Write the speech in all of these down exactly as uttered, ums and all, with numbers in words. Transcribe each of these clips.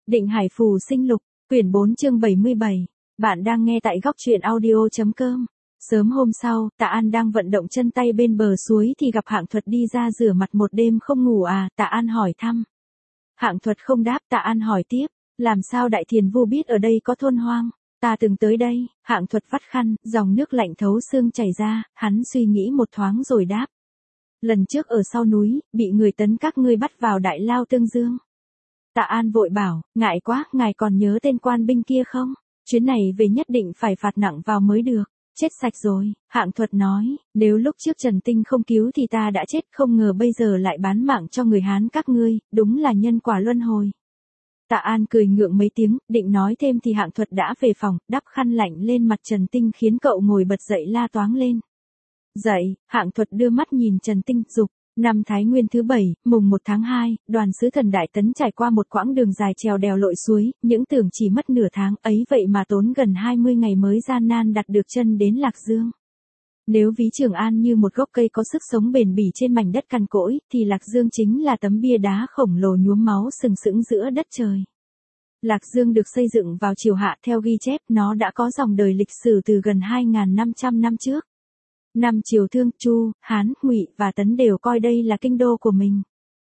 Định Hải Phù Sinh Lục, quyển bốn chương bảy mươi bảy. Bạn đang nghe tại góc truyện audio.com. Sớm hôm sau, Tạ An đang vận động chân tay bên bờ suối thì gặp Hạng Thuật đi ra rửa mặt một đêm không ngủ à, Tạ An hỏi thăm. Hạng Thuật không đáp, Tạ An hỏi tiếp, làm sao Đại Thiền Vu biết ở đây có thôn hoang? Ta từng tới đây. Hạng Thuật vắt khăn, dòng nước lạnh thấu xương chảy ra, hắn suy nghĩ một thoáng rồi đáp. Lần trước ở sau núi, bị người tấn các ngươi bắt vào Đại Lao Tương Dương. Tạ An vội bảo, ngại quá, ngài còn nhớ tên quan binh kia không? Chuyến này về nhất định phải phạt nặng vào mới được. Chết sạch rồi, Hạng Thuật nói, nếu lúc trước Trần Tinh không cứu thì ta đã chết, không ngờ bây giờ lại bán mạng cho người Hán các ngươi, đúng là nhân quả luân hồi. Tạ An cười ngượng mấy tiếng, định nói thêm thì Hạng Thuật đã về phòng, đắp khăn lạnh lên mặt Trần Tinh khiến cậu ngồi bật dậy la toáng lên. Dậy, Hạng Thuật đưa mắt nhìn Trần Tinh, dục. Năm Thái Nguyên thứ bảy, mùng một tháng hai, đoàn sứ thần Đại Tấn trải qua một quãng đường dài trèo đèo lội suối, những tưởng chỉ mất nửa tháng ấy vậy mà tốn gần hai mươi ngày mới gian nan đặt được chân đến Lạc Dương. Nếu ví Trường An như một gốc cây có sức sống bền bỉ trên mảnh đất cằn cỗi, thì Lạc Dương chính là tấm bia đá khổng lồ nhuốm máu sừng sững giữa đất trời. Lạc Dương được xây dựng vào triều Hạ, theo ghi chép nó đã có dòng đời lịch sử từ gần hai nghìn năm trăm năm trước. Năm triều Thương, Chu, Hán, Ngụy và Tấn đều coi đây là kinh đô của mình.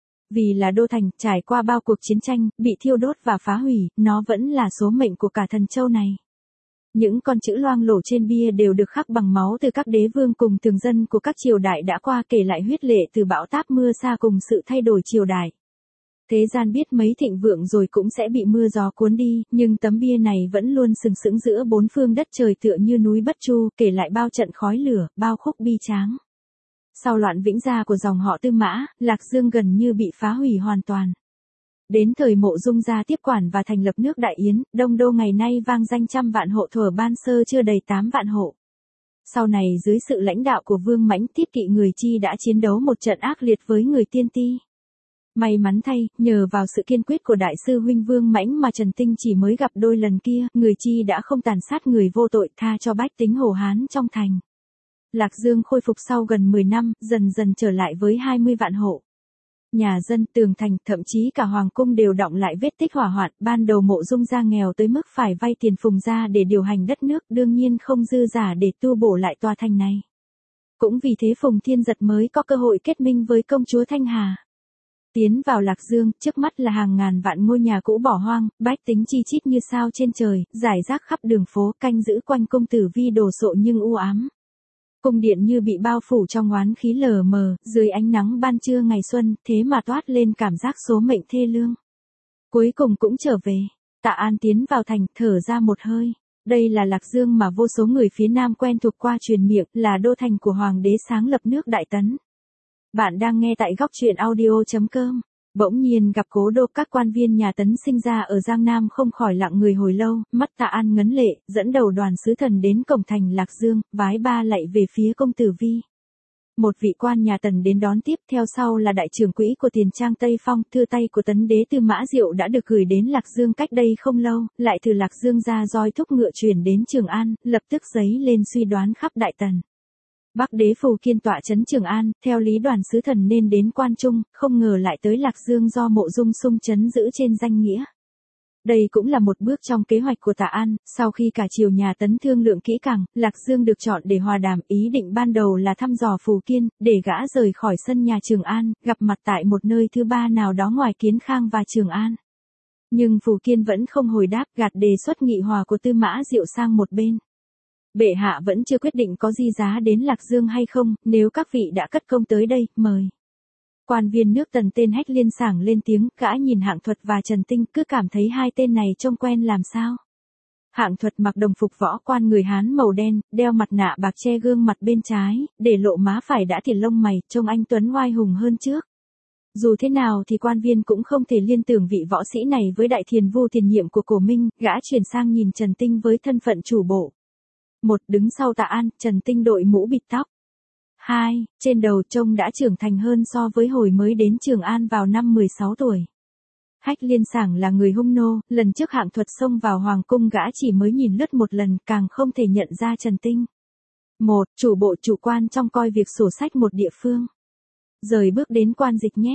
Vì là đô thành, trải qua bao cuộc chiến tranh, bị thiêu đốt và phá hủy, nó vẫn là số mệnh của cả thần châu này. Những con chữ loang lổ trên bia đều được khắc bằng máu từ các đế vương cùng thường dân của các triều đại đã qua, kể lại huyết lệ từ bão táp mưa sa cùng sự thay đổi triều đại. Thế gian biết mấy thịnh vượng rồi cũng sẽ bị mưa gió cuốn đi, nhưng tấm bia này vẫn luôn sừng sững giữa bốn phương đất trời tựa như núi Bất Chu, kể lại bao trận khói lửa, bao khúc bi tráng. Sau loạn vĩnh gia của dòng họ Tư Mã, Lạc Dương gần như bị phá hủy hoàn toàn. Đến thời Mộ Dung gia tiếp quản và thành lập nước Đại Yến, Đông Đô ngày nay vang danh trăm vạn hộ, thuở ban sơ chưa đầy tám vạn hộ. Sau này dưới sự lãnh đạo của Vương Mãnh, Tiết Kỵ người Chi đã chiến đấu một trận ác liệt với người Tiên Ti. May mắn thay, nhờ vào sự kiên quyết của đại sư huynh Vương Mãnh mà Trần Tinh chỉ mới gặp đôi lần kia, người Chi đã không tàn sát người vô tội, tha cho bách tính Hồ Hán trong thành. Lạc Dương khôi phục sau gần mười năm, dần dần trở lại với hai mươi vạn hộ. Nhà dân, tường thành, thậm chí cả hoàng cung đều đọng lại vết tích hỏa hoạn. Ban đầu Mộ Dung gia nghèo tới mức phải vay tiền Phùng gia để điều hành đất nước, đương nhiên không dư giả để tu bổ lại tòa thành này. Cũng vì thế Phùng Thiên Giật mới có cơ hội kết minh với công chúa Thanh Hà. Tiến vào Lạc Dương, trước mắt là hàng ngàn vạn ngôi nhà cũ bỏ hoang, bách tính chi chít như sao trên trời, rải rác khắp đường phố, canh giữ quanh cung tử vi đồ sộ nhưng u ám. Cung điện như bị bao phủ trong oán khí lờ mờ, dưới ánh nắng ban trưa ngày xuân, thế mà toát lên cảm giác số mệnh thê lương. Cuối cùng cũng trở về. Tạ An tiến vào thành, thở ra một hơi. Đây là Lạc Dương mà vô số người phía Nam quen thuộc qua truyền miệng, là đô thành của Hoàng đế sáng lập nước Đại Tấn. Bạn đang nghe tại góc truyện audio.com. Bỗng nhiên gặp cố đô, các quan viên nhà Tấn sinh ra ở Giang Nam không khỏi lặng người hồi lâu, mắt Tạ An ngấn lệ, dẫn đầu đoàn sứ thần đến cổng thành Lạc Dương, vái ba lạy về phía công tử Vi. Một vị quan nhà Tần đến đón tiếp, theo sau là đại trưởng quỹ của Tiền Trang Tây Phong, thư tay của Tấn đế Tư Mã Diệu đã được gửi đến Lạc Dương cách đây không lâu, lại từ Lạc Dương ra roi thúc ngựa chuyển đến Trường An, lập tức dấy lên suy đoán khắp Đại Tần. Bắc đế Phù Kiên tọa trấn Trường An, theo lý đoàn sứ thần nên đến Quan Trung, không ngờ lại tới Lạc Dương do Mộ Dung Sung trấn giữ trên danh nghĩa. Đây cũng là một bước trong kế hoạch của Tạ An, sau khi cả triều nhà Tấn thương lượng kỹ càng, Lạc Dương được chọn để hòa đàm, ý định ban đầu là thăm dò Phù Kiên, để gã rời khỏi sân nhà Trường An, gặp mặt tại một nơi thứ ba nào đó ngoài Kiến Khang và Trường An. Nhưng Phù Kiên vẫn không hồi đáp, gạt đề xuất nghị hòa của Tư Mã Diệu sang một bên. Bệ hạ vẫn chưa quyết định có di giá đến Lạc Dương hay không, nếu các vị đã cất công tới đây, mời. Quan viên nước Tần tên Hách Liên sảng lên tiếng, gã nhìn Hạng Thuật và Trần Tinh, cứ cảm thấy hai tên này trông quen làm sao. Hạng Thuật mặc đồng phục võ quan người Hán màu đen, đeo mặt nạ bạc che gương mặt bên trái, để lộ má phải đã thiền lông mày, trông anh tuấn oai hùng hơn trước. Dù thế nào thì quan viên cũng không thể liên tưởng vị võ sĩ này với Đại Thiền Vu tiền nhiệm của Cổ Minh, gã chuyển sang nhìn Trần Tinh với thân phận chủ bộ. Một, đứng sau Tạ An, Trần Tinh đội mũ bịt tóc. Hai, trên đầu trông đã trưởng thành hơn so với hồi mới đến Trường An vào năm mười sáu tuổi. Hách Liên sảng là người hung nô, lần trước Hạng Thuật xông vào hoàng cung gã chỉ mới nhìn lướt một lần, càng không thể nhận ra Trần Tinh. Một, chủ bộ chủ quan trong coi việc sổ sách một địa phương. Rời bước đến quan dịch nhé.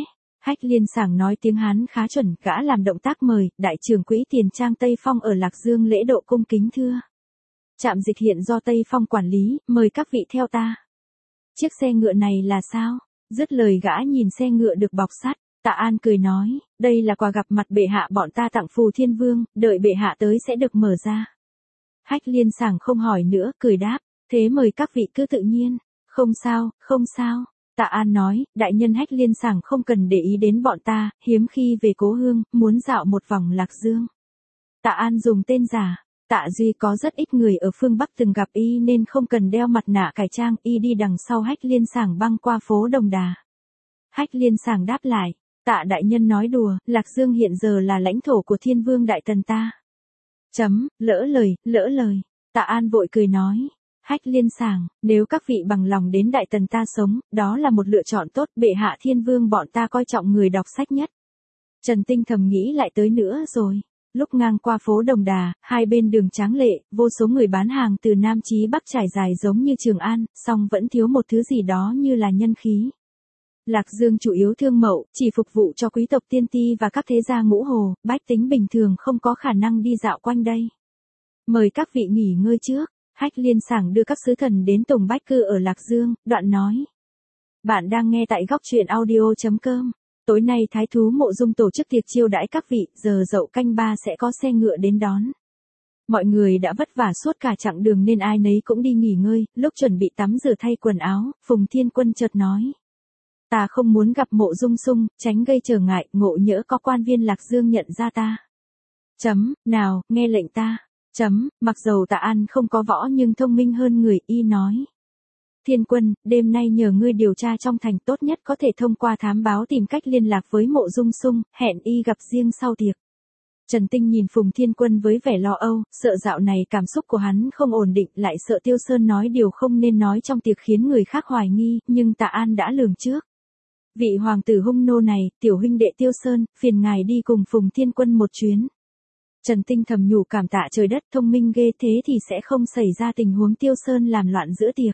Hách Liên Sảng nói tiếng Hán khá chuẩn, gã làm động tác mời, đại trưởng quỹ tiền trang Tây Phong ở Lạc Dương lễ độ cung kính thưa. Trạm dịch hiện do Tây Phong quản lý, mời các vị theo ta. Chiếc xe ngựa này là sao? Dứt lời gã nhìn xe ngựa được bọc sắt, Tạ An cười nói, đây là quà gặp mặt bệ hạ bọn ta tặng Phù Thiên Vương, đợi bệ hạ tới sẽ được mở ra. Hách Liên Sảng không hỏi nữa, cười đáp, thế mời các vị cứ tự nhiên, không sao, không sao. Tạ An nói, đại nhân Hách Liên Sảng không cần để ý đến bọn ta, hiếm khi về cố hương, muốn dạo một vòng Lạc Dương. Tạ An dùng tên giả, Tạ Duy có rất ít người ở phương Bắc từng gặp y nên không cần đeo mặt nạ cải trang, y đi đằng sau Hách Liên Sảng băng qua phố Đồng Đà. Hách Liên Sảng đáp lại, Tạ đại nhân nói đùa, Lạc Dương hiện giờ là lãnh thổ của Thiên Vương Đại Tần ta. Chấm, lỡ lời, lỡ lời. Tạ An vội cười nói, Hách Liên Sảng, nếu các vị bằng lòng đến Đại Tần ta sống, đó là một lựa chọn tốt, bệ hạ Thiên Vương bọn ta coi trọng người đọc sách nhất. Trần Tinh thầm nghĩ lại tới nữa rồi. Lúc ngang qua phố Đồng Đà, hai bên đường tráng lệ, vô số người bán hàng từ Nam chí Bắc trải dài giống như Trường An, song vẫn thiếu một thứ gì đó như là nhân khí. Lạc Dương chủ yếu thương mậu, chỉ phục vụ cho quý tộc tiên ti và các thế gia ngũ hồ, bách tính bình thường không có khả năng đi dạo quanh đây. Mời các vị nghỉ ngơi trước. Hách Liên Sảng đưa các sứ thần đến Tùng Bách Cư ở Lạc Dương, đoạn nói. Bạn đang nghe tại góc truyện audio chấm com. Tối nay Thái thú Mộ Dung tổ chức tiệc chiêu đãi các vị, giờ dậu canh ba sẽ có xe ngựa đến đón. Mọi người đã vất vả suốt cả chặng đường nên ai nấy cũng đi nghỉ ngơi, lúc chuẩn bị tắm rửa thay quần áo, Phùng Thiên Quân chợt nói. Ta không muốn gặp Mộ Dung Sung, tránh gây trở ngại, ngộ nhỡ có quan viên Lạc Dương nhận ra ta. Chấm, nào, nghe lệnh ta. Chấm, mặc dầu Tạ An không có võ nhưng thông minh hơn người, y nói. Thiên Quân, đêm nay nhờ ngươi điều tra trong thành, tốt nhất có thể thông qua thám báo tìm cách liên lạc với Mộ Dung Sung, hẹn y gặp riêng sau tiệc. Trần Tinh nhìn Phùng Thiên Quân với vẻ lo âu, sợ dạo này cảm xúc của hắn không ổn định, lại sợ Tiêu Sơn nói điều không nên nói trong tiệc khiến người khác hoài nghi, nhưng Tạ An đã lường trước. Vị hoàng tử hung nô này, tiểu huynh đệ Tiêu Sơn, phiền ngài đi cùng Phùng Thiên Quân một chuyến. Trần Tinh thầm nhủ cảm tạ trời đất, thông minh ghê, thế thì sẽ không xảy ra tình huống Tiêu Sơn làm loạn giữa tiệc.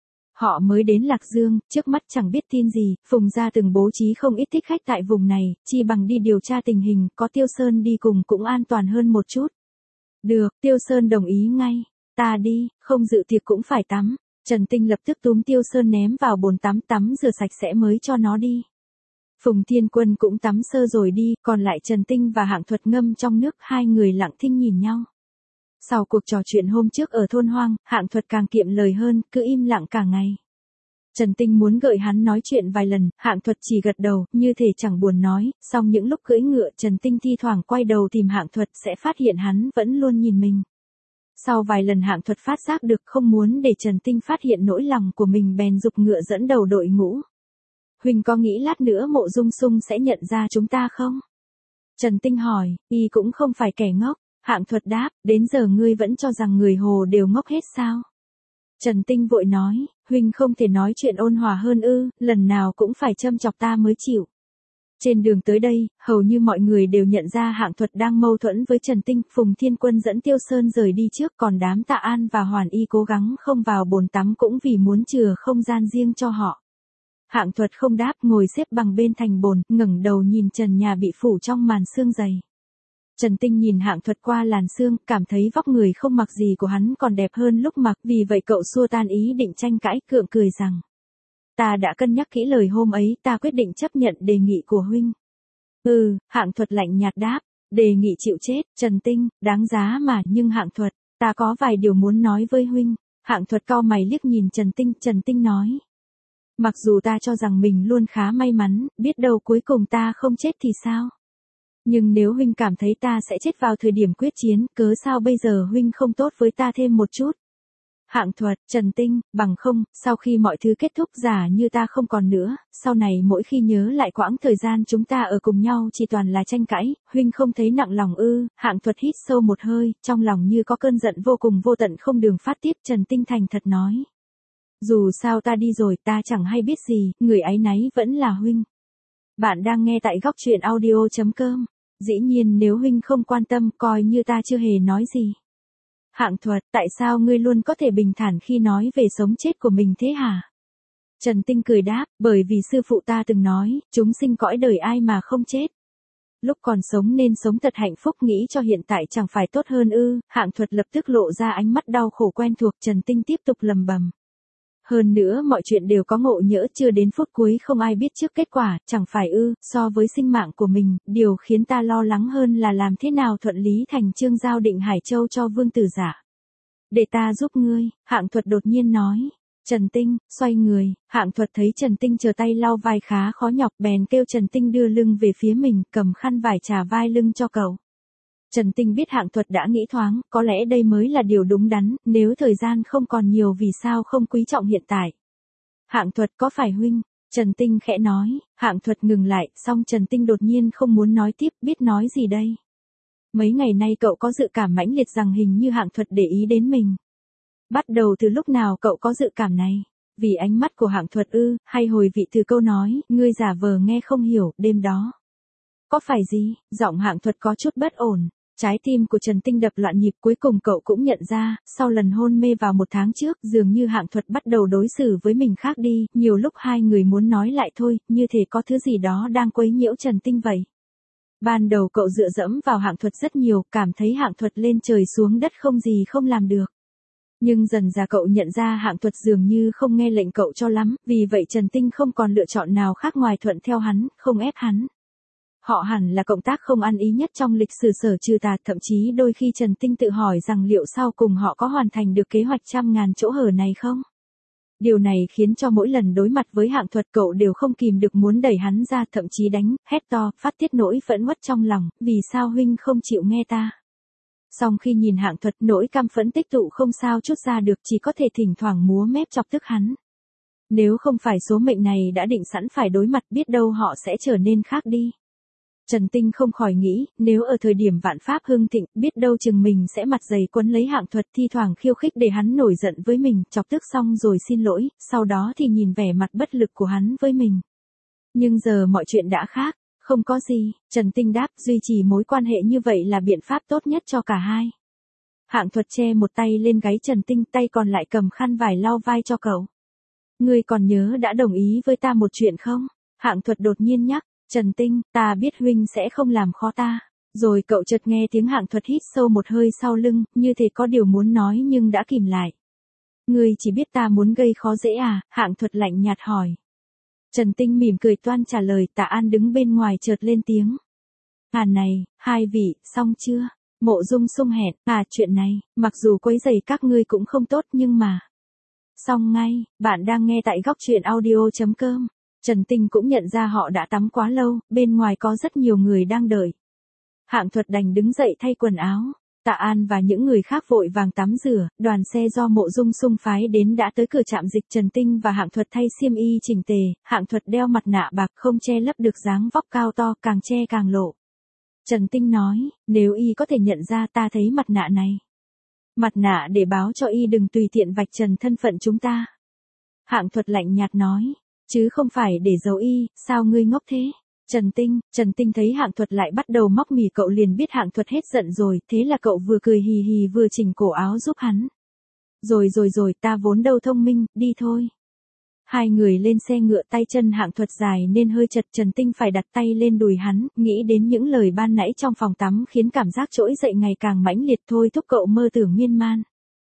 Họ mới đến Lạc Dương, trước mắt chẳng biết tin gì, Phùng gia từng bố trí không ít thích khách tại vùng này, chi bằng đi điều tra tình hình, có Tiêu Sơn đi cùng cũng an toàn hơn một chút. Được, Tiêu Sơn đồng ý ngay, ta đi, không dự tiệc cũng phải tắm. Trần Tinh lập tức túm Tiêu Sơn ném vào bồn tắm, tắm rửa sạch sẽ mới cho nó đi. Phùng Thiên Quân cũng tắm sơ rồi đi, còn lại Trần Tinh và Hạng Thuật ngâm trong nước, hai người lặng thinh nhìn nhau. Sau cuộc trò chuyện hôm trước ở thôn hoang, Hạng Thuật càng kiệm lời hơn, cứ im lặng cả ngày. Trần Tinh muốn gợi hắn nói chuyện vài lần, Hạng Thuật chỉ gật đầu, như thể chẳng buồn nói, song những lúc cưỡi ngựa Trần Tinh thi thoảng quay đầu tìm Hạng Thuật sẽ phát hiện hắn vẫn luôn nhìn mình. Sau vài lần Hạng Thuật phát giác được không muốn để Trần Tinh phát hiện nỗi lòng của mình bèn giục ngựa dẫn đầu đội ngũ. Huỳnh có nghĩ lát nữa Mộ Dung Sung sẽ nhận ra chúng ta không? Trần Tinh hỏi, y cũng không phải kẻ ngốc. Hạng Thuật đáp, đến giờ ngươi vẫn cho rằng người Hồ đều ngốc hết sao? Trần Tinh vội nói, Huỳnh không thể nói chuyện ôn hòa hơn ư, lần nào cũng phải châm chọc ta mới chịu. Trên đường tới đây, hầu như mọi người đều nhận ra Hạng Thuật đang mâu thuẫn với Trần Tinh, Phùng Thiên Quân dẫn Tiêu Sơn rời đi trước, còn đám Tạ An và Hoàn Y cố gắng không vào bồn tắm cũng vì muốn chừa không gian riêng cho họ. Hạng Thuật không đáp, ngồi xếp bằng bên thành bồn, ngẩng đầu nhìn trần nhà bị phủ trong màn sương dày. Trần Tinh nhìn Hạng Thuật qua làn sương, cảm thấy vóc người không mặc gì của hắn còn đẹp hơn lúc mặc, vì vậy cậu xua tan ý định tranh cãi, gượng cười rằng. Ta đã cân nhắc kỹ lời hôm ấy, ta quyết định chấp nhận đề nghị của huynh. Ừ, Hạng Thuật lạnh nhạt đáp, đề nghị chịu chết, Trần Tinh, đáng giá mà, nhưng Hạng Thuật, ta có vài điều muốn nói với huynh. Hạng Thuật cau mày liếc nhìn Trần Tinh, Trần Tinh nói. Mặc dù ta cho rằng mình luôn khá may mắn, biết đâu cuối cùng ta không chết thì sao? Nhưng nếu huynh cảm thấy ta sẽ chết vào thời điểm quyết chiến, cớ sao bây giờ huynh không tốt với ta thêm một chút? Hạng Thuật, Trần Tinh, bằng không, sau khi mọi thứ kết thúc giả như ta không còn nữa, sau này mỗi khi nhớ lại quãng thời gian chúng ta ở cùng nhau chỉ toàn là tranh cãi, huynh không thấy nặng lòng ư? Hạng Thuật hít sâu một hơi, trong lòng như có cơn giận vô cùng vô tận không đường phát tiết. Trần Tinh thành thật nói. Dù sao ta đi rồi, ta chẳng hay biết gì, người áy náy vẫn là huynh. Bạn đang nghe tại góc truyện audio chấm com. Dĩ nhiên nếu huynh không quan tâm, coi như ta chưa hề nói gì. Hạng Thuật, tại sao ngươi luôn có thể bình thản khi nói về sống chết của mình thế hả? Trần Tinh cười đáp, bởi vì sư phụ ta từng nói, chúng sinh cõi đời ai mà không chết. Lúc còn sống nên sống thật hạnh phúc, nghĩ cho hiện tại chẳng phải tốt hơn ư? Hạng Thuật lập tức lộ ra ánh mắt đau khổ quen thuộc. Trần Tinh tiếp tục lầm bầm. Hơn nữa mọi chuyện đều có ngộ nhỡ, chưa đến phút cuối không ai biết trước kết quả, chẳng phải ư? So với sinh mạng của mình, điều khiến ta lo lắng hơn là làm thế nào thuận lý thành chương giao Định Hải Châu cho Vương Tử Giả. Để ta giúp ngươi, Hạng Thuật đột nhiên nói. Trần Tinh, xoay người, Hạng Thuật thấy Trần Tinh chờ tay lau vai khá khó nhọc, bèn kêu Trần Tinh đưa lưng về phía mình, cầm khăn vải chà vai lưng cho cậu. Trần Tinh biết Hạng Thuật đã nghĩ thoáng, có lẽ đây mới là điều đúng đắn, nếu thời gian không còn nhiều vì sao không quý trọng hiện tại. Hạng Thuật, có phải huynh? Trần Tinh khẽ nói. Hạng Thuật ngừng lại, xong Trần Tinh đột nhiên không muốn nói tiếp, biết nói gì đây. Mấy ngày nay cậu có dự cảm mãnh liệt rằng hình như Hạng Thuật để ý đến mình. Bắt đầu từ lúc nào cậu có dự cảm này? Vì ánh mắt của Hạng Thuật ư, hay hồi vị từ câu nói, ngươi giả vờ nghe không hiểu, đêm đó. Có phải gì? Giọng Hạng Thuật có chút bất ổn. Trái tim của Trần Tinh đập loạn nhịp, cuối cùng cậu cũng nhận ra, sau lần hôn mê vào một tháng trước, dường như Hạng Thuật bắt đầu đối xử với mình khác đi, nhiều lúc hai người muốn nói lại thôi, như thể có thứ gì đó đang quấy nhiễu Trần Tinh vậy. Ban đầu cậu dựa dẫm vào Hạng Thuật rất nhiều, cảm thấy Hạng Thuật lên trời xuống đất không gì không làm được. Nhưng dần ra cậu nhận ra Hạng Thuật dường như không nghe lệnh cậu cho lắm, vì vậy Trần Tinh không còn lựa chọn nào khác ngoài thuận theo hắn, không ép hắn. Họ hẳn là cộng tác không ăn ý nhất trong lịch sử Sở Trừ Tà, thậm chí đôi khi Trần Tinh tự hỏi rằng liệu sau cùng họ có hoàn thành được kế hoạch trăm ngàn chỗ hở này không? Điều này khiến cho mỗi lần đối mặt với Hạng Thuật cậu đều không kìm được muốn đẩy hắn ra, thậm chí đánh, hét to, phát tiết nỗi phẫn uất trong lòng, vì sao huynh không chịu nghe ta? Song khi nhìn Hạng Thuật, nỗi căm phẫn tích tụ không sao trút ra được, chỉ có thể thỉnh thoảng múa mép chọc tức hắn. Nếu không phải số mệnh này đã định sẵn phải đối mặt, biết đâu họ sẽ trở nên khác đi. Trần Tinh không khỏi nghĩ, nếu ở thời điểm vạn pháp hưng thịnh, biết đâu chừng mình sẽ mặt dày quấn lấy Hạng Thuật, thi thoảng khiêu khích để hắn nổi giận với mình, chọc tức xong rồi xin lỗi, sau đó thì nhìn vẻ mặt bất lực của hắn với mình. Nhưng giờ mọi chuyện đã khác, không có gì, Trần Tinh đáp, duy trì mối quan hệ như vậy là biện pháp tốt nhất cho cả hai. Hạng Thuật che một tay lên gáy Trần Tinh, tay còn lại cầm khăn vải lau vai cho cậu. Ngươi còn nhớ đã đồng ý với ta một chuyện không? Hạng Thuật đột nhiên nhắc. Trần Tinh, ta biết huynh sẽ không làm khó ta. Rồi cậu chợt nghe tiếng Hạng Thuật hít sâu một hơi sau lưng, như thể có điều muốn nói nhưng đã kìm lại. Ngươi chỉ biết ta muốn gây khó dễ à? Hạng Thuật lạnh nhạt hỏi. Trần Tinh mỉm cười toan trả lời, Tạ An đứng bên ngoài chợt lên tiếng. À này, hai vị, xong chưa? Mộ Dung sung hẹn, à chuyện này, mặc dù quấy rầy các ngươi cũng không tốt nhưng mà. Xong ngay, bạn đang nghe tại góc truyện audio chấm com. Trần Tinh cũng nhận ra họ đã tắm quá lâu, bên ngoài có rất nhiều người đang đợi. Hạng Thuật đành đứng dậy thay quần áo. Tạ An và những người khác vội vàng tắm rửa, đoàn xe do Mộ Dung Sung phái đến đã tới cửa trạm dịch. Trần Tinh và Hạng Thuật thay xiêm y chỉnh tề, Hạng Thuật đeo mặt nạ bạc không che lấp được dáng vóc cao to, càng che càng lộ. Trần Tinh nói, nếu y có thể nhận ra ta thấy mặt nạ này. Mặt nạ để báo cho y đừng tùy tiện vạch trần thân phận chúng ta. Hạng Thuật lạnh nhạt nói. Chứ không phải để giấu y, sao ngươi ngốc thế? Trần Tinh, Trần Tinh thấy Hạng Thuật lại bắt đầu móc mì cậu liền biết Hạng Thuật hết giận rồi, thế là cậu vừa cười hì hì vừa chỉnh cổ áo giúp hắn. Rồi rồi rồi, ta vốn đâu thông minh, đi thôi. Hai người lên xe ngựa, tay chân Hạng Thuật dài nên hơi chật, Trần Tinh phải đặt tay lên đùi hắn, nghĩ đến những lời ban nãy trong phòng tắm khiến cảm giác trỗi dậy ngày càng mãnh liệt, thôi thúc cậu mơ tưởng miên man.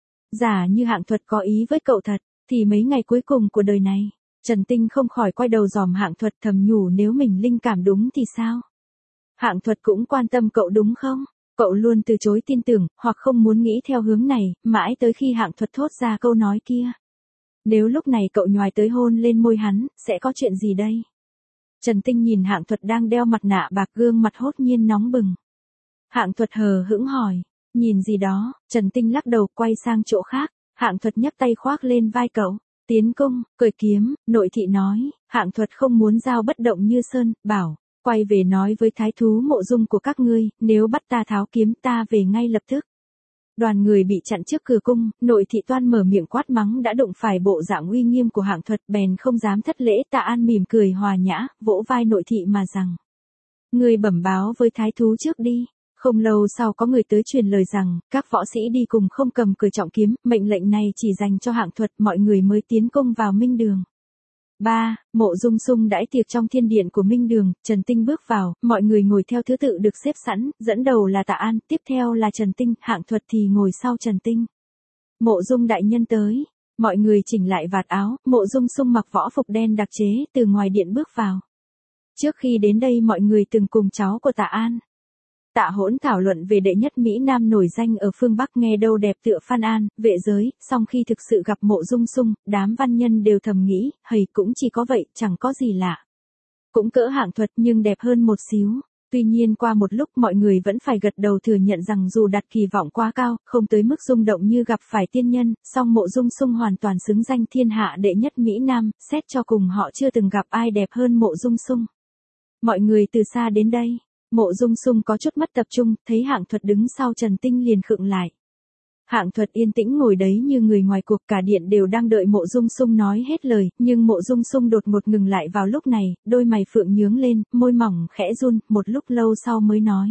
Giả như Hạng Thuật có ý với cậu thật, thì mấy ngày cuối cùng của đời này. Trần Tinh không khỏi quay đầu dòm Hạng Thuật, thầm nhủ nếu mình linh cảm đúng thì sao? Hạng Thuật cũng quan tâm cậu đúng không? Cậu luôn từ chối tin tưởng, hoặc không muốn nghĩ theo hướng này, mãi tới khi Hạng Thuật thốt ra câu nói kia. Nếu lúc này cậu nhoài tới hôn lên môi hắn, sẽ có chuyện gì đây? Trần Tinh nhìn Hạng Thuật đang đeo mặt nạ bạc, gương mặt hốt nhiên nóng bừng. Hạng Thuật hờ hững hỏi, nhìn gì đó? Trần Tinh lắc đầu quay sang chỗ khác, Hạng Thuật nhấc tay khoác lên vai cậu. Tiến công, cởi kiếm, nội thị nói, Hạng Thuật không muốn dao bất động như sơn, bảo, quay về nói với thái thú Mộ Dung của các ngươi, nếu bắt ta tháo kiếm ta về ngay lập tức. Đoàn người bị chặn trước cửa cung, nội thị toan mở miệng quát mắng đã đụng phải bộ dạng uy nghiêm của Hạng Thuật, bèn không dám thất lễ. Tạ An mỉm cười hòa nhã, vỗ vai nội thị mà rằng, ngươi bẩm báo với thái thú trước đi. Không lâu sau có người tới truyền lời rằng, các võ sĩ đi cùng không cầm cởi trọng kiếm, mệnh lệnh này chỉ dành cho Hạng Thuật, mọi người mới tiến công vào Minh Đường. ba. Mộ Dung Sung đãi tiệc trong thiên điện của Minh Đường, Trần Tinh bước vào, mọi người ngồi theo thứ tự được xếp sẵn, dẫn đầu là Tạ An, tiếp theo là Trần Tinh, Hạng Thuật thì ngồi sau Trần Tinh. Mộ Dung đại nhân tới, mọi người chỉnh lại vạt áo, Mộ Dung Sung mặc võ phục đen đặc chế, từ ngoài điện bước vào. Trước khi đến đây mọi người từng cùng cháu của Tạ An, Tạ Hỗn thảo luận về đệ nhất Mỹ Nam nổi danh ở phương Bắc, nghe đâu đẹp tựa Phan An, vệ giới, song khi thực sự gặp Mộ Dung Sung, đám văn nhân đều thầm nghĩ, hầy cũng chỉ có vậy, chẳng có gì lạ. Cũng cỡ Hạng Thuật nhưng đẹp hơn một xíu. Tuy nhiên qua một lúc mọi người vẫn phải gật đầu thừa nhận rằng dù đặt kỳ vọng quá cao, không tới mức rung động như gặp phải tiên nhân, song Mộ Dung Sung hoàn toàn xứng danh thiên hạ đệ nhất Mỹ Nam, xét cho cùng họ chưa từng gặp ai đẹp hơn Mộ Dung Sung. Mọi người từ xa đến đây. Mộ Dung Sung có chút mất tập trung, thấy Hạng Thuật đứng sau Trần Tinh liền khựng lại. Hạng Thuật yên tĩnh ngồi đấy như người ngoài cuộc, cả điện đều đang đợi Mộ Dung Sung nói hết lời, nhưng Mộ Dung Sung đột ngột ngừng lại vào lúc này, đôi mày phượng nhướng lên, môi mỏng khẽ run, một lúc lâu sau mới nói.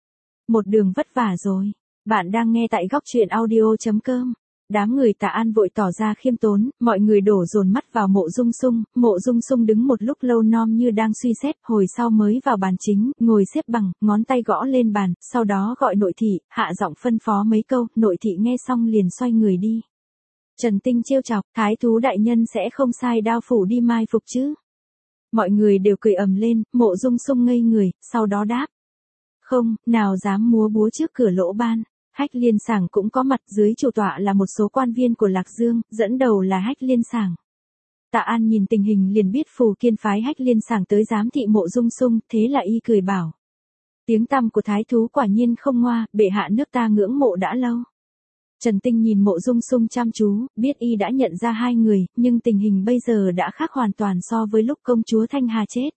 Một đường vất vả rồi. Bạn đang nghe tại góc truyện audio chấm com. Đám người Tạ An vội tỏ ra khiêm tốn, mọi người đổ dồn mắt vào Mộ Dung Sung, Mộ Dung Sung đứng một lúc lâu nom như đang suy xét, hồi sau mới vào bàn chính, ngồi xếp bằng, ngón tay gõ lên bàn, sau đó gọi nội thị, hạ giọng phân phó mấy câu, nội thị nghe xong liền xoay người đi. Trần Tinh trêu chọc, thái thú đại nhân sẽ không sai đao phủ đi mai phục chứ? Mọi người đều cười ầm lên, Mộ Dung Sung ngây người, sau đó đáp. Không, nào dám múa búa trước cửa lỗ ban. Hách Liên Sảng cũng có mặt, dưới chủ tọa là một số quan viên của Lạc Dương, dẫn đầu là Hách Liên Sảng. Tạ An nhìn tình hình liền biết Phù Kiên phái Hách Liên Sảng tới giám thị Mộ Dung Sung, thế là y cười bảo. Tiếng tăm của thái thú quả nhiên không ngoa, bệ hạ nước ta ngưỡng mộ đã lâu. Trần Tinh nhìn Mộ Dung Sung chăm chú, biết y đã nhận ra hai người, nhưng tình hình bây giờ đã khác hoàn toàn so với lúc công chúa Thanh Hà chết.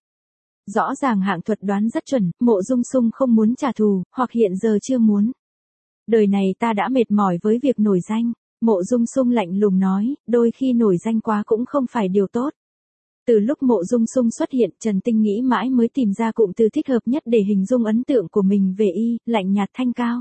Rõ ràng Hạng Thuật đoán rất chuẩn, Mộ Dung Sung không muốn trả thù, hoặc hiện giờ chưa muốn. Đời này ta đã mệt mỏi với việc nổi danh, Mộ Dung Sung lạnh lùng nói, đôi khi nổi danh quá cũng không phải điều tốt. Từ lúc Mộ Dung Sung xuất hiện, Trần Tinh nghĩ mãi mới tìm ra cụm từ thích hợp nhất để hình dung ấn tượng của mình về y, lạnh nhạt thanh cao.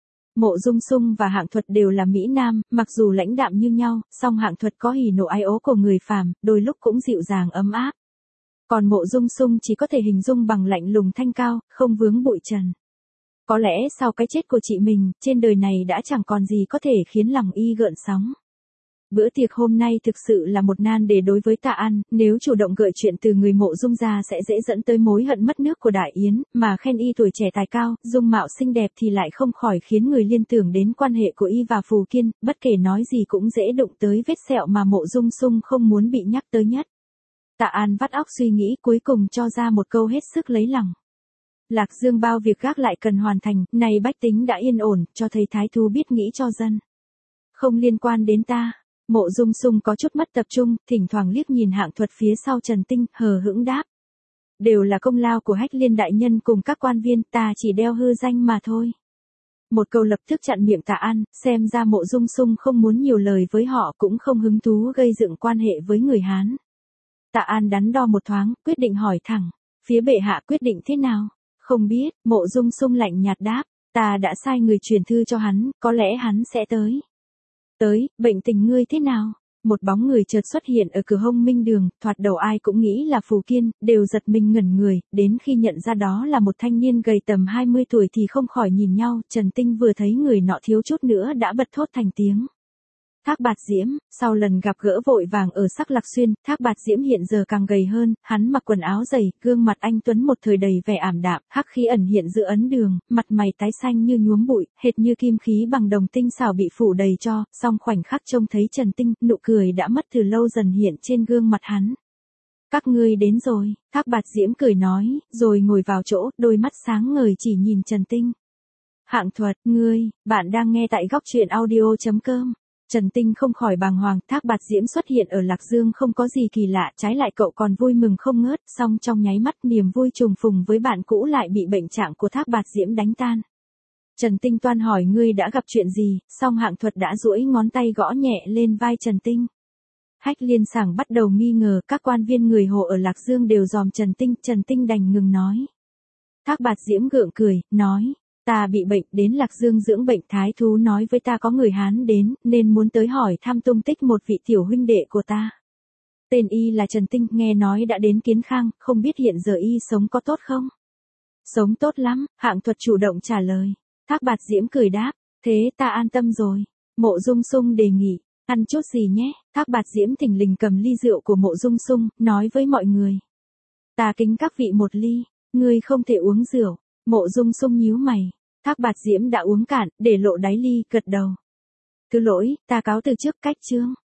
Mộ Dung Sung và Hạng Thuật đều là Mỹ Nam, mặc dù lãnh đạm như nhau, song Hạng Thuật có hỉ nộ ái ố của người phàm, đôi lúc cũng dịu dàng ấm áp. Còn Mộ Dung Sung chỉ có thể hình dung bằng lạnh lùng thanh cao, không vướng bụi trần. Có lẽ sau cái chết của chị mình, trên đời này đã chẳng còn gì có thể khiến lòng y gợn sóng. Bữa tiệc hôm nay thực sự là một nan đề đối với Tạ An, nếu chủ động gợi chuyện từ người Mộ Dung ra sẽ dễ dẫn tới mối hận mất nước của Đại Yến, mà khen y tuổi trẻ tài cao, dung mạo xinh đẹp thì lại không khỏi khiến người liên tưởng đến quan hệ của y và Phù Kiên, bất kể nói gì cũng dễ đụng tới vết sẹo mà Mộ Dung Sung không muốn bị nhắc tới nhất. Tạ An vắt óc suy nghĩ, cuối cùng cho ra một câu hết sức lấy lòng. Lạc Dương bao việc gác lại cần hoàn thành, này bách tính đã yên ổn, cho thấy thái thú biết nghĩ cho dân. Không liên quan đến ta. Mộ Dung Sung có chút mất tập trung, thỉnh thoảng liếc nhìn Hạng Thuật phía sau Trần Tinh, hờ hững đáp. Đều là công lao của Hách Liên đại nhân cùng các quan viên, ta chỉ đeo hư danh mà thôi. Một câu lập tức chặn miệng Tạ An, xem ra Mộ Dung Sung không muốn nhiều lời với họ, cũng không hứng thú gây dựng quan hệ với người Hán. Tạ An đắn đo một thoáng, quyết định hỏi thẳng, phía bệ hạ quyết định thế nào? Không biết, Mộ Dung Sung lạnh nhạt đáp, ta đã sai người truyền thư cho hắn, có lẽ hắn sẽ tới. Tới, bệnh tình ngươi thế nào? Một bóng người chợt xuất hiện ở cửa hông Minh Đường, thoạt đầu ai cũng nghĩ là Phù Kiên, đều giật mình ngẩn người, đến khi nhận ra đó là một thanh niên gầy tầm hai mươi tuổi thì không khỏi nhìn nhau, Trần Tinh vừa thấy người nọ thiếu chút nữa đã bật thốt thành tiếng. Thác Bạt Diễm, sau lần gặp gỡ vội vàng ở Sắc Lạc Xuyên, Thác Bạt Diễm hiện giờ càng gầy hơn, hắn mặc quần áo dày, gương mặt anh tuấn một thời đầy vẻ ảm đạm, hắc khí ẩn hiện giữa ấn đường, mặt mày tái xanh như nhuốm bụi, hệt như kim khí bằng đồng tinh xảo bị phủ đầy cho, song khoảnh khắc trông thấy Trần Tinh, nụ cười đã mất từ lâu dần hiện trên gương mặt hắn. Các ngươi đến rồi, Thác Bạt Diễm cười nói, rồi ngồi vào chỗ, đôi mắt sáng ngời chỉ nhìn Trần Tinh. Hạng Thuật, ngươi, bạn đang nghe tại góc truyện audio chấm com. Trần Tinh không khỏi bàng hoàng, Thác Bạt Diễm xuất hiện ở Lạc Dương không có gì kỳ lạ, trái lại cậu còn vui mừng không ngớt, song trong nháy mắt niềm vui trùng phùng với bạn cũ lại bị bệnh trạng của Thác Bạt Diễm đánh tan. Trần Tinh toan hỏi ngươi đã gặp chuyện gì, song Hạng Thuật đã duỗi ngón tay gõ nhẹ lên vai Trần Tinh. Hách Liên Sảng bắt đầu nghi ngờ, các quan viên người Hồ ở Lạc Dương đều dòm Trần Tinh, Trần Tinh đành ngừng nói. Thác Bạt Diễm gượng cười, nói. Ta bị bệnh, đến Lạc Dương dưỡng bệnh, thái thú nói với ta có người Hán đến, nên muốn tới hỏi thăm tung tích một vị tiểu huynh đệ của ta. Tên y là Trần Tinh, nghe nói đã đến Kiến Khang, không biết hiện giờ y sống có tốt không? Sống tốt lắm, Hạng Thuật chủ động trả lời. Thác Bạt Diễm cười đáp, thế ta an tâm rồi. Mộ Dung Sung đề nghị, ăn chút gì nhé. Thác Bạt Diễm thình lình cầm ly rượu của Mộ Dung Sung, nói với mọi người. Ta kính các vị một ly, ngươi không thể uống rượu. Mộ Dung Sung nhíu mày. Thác Bạt Diễm đã uống cạn, để lộ đáy ly, gật đầu. Thứ lỗi, ta cáo từ trước, cách chương.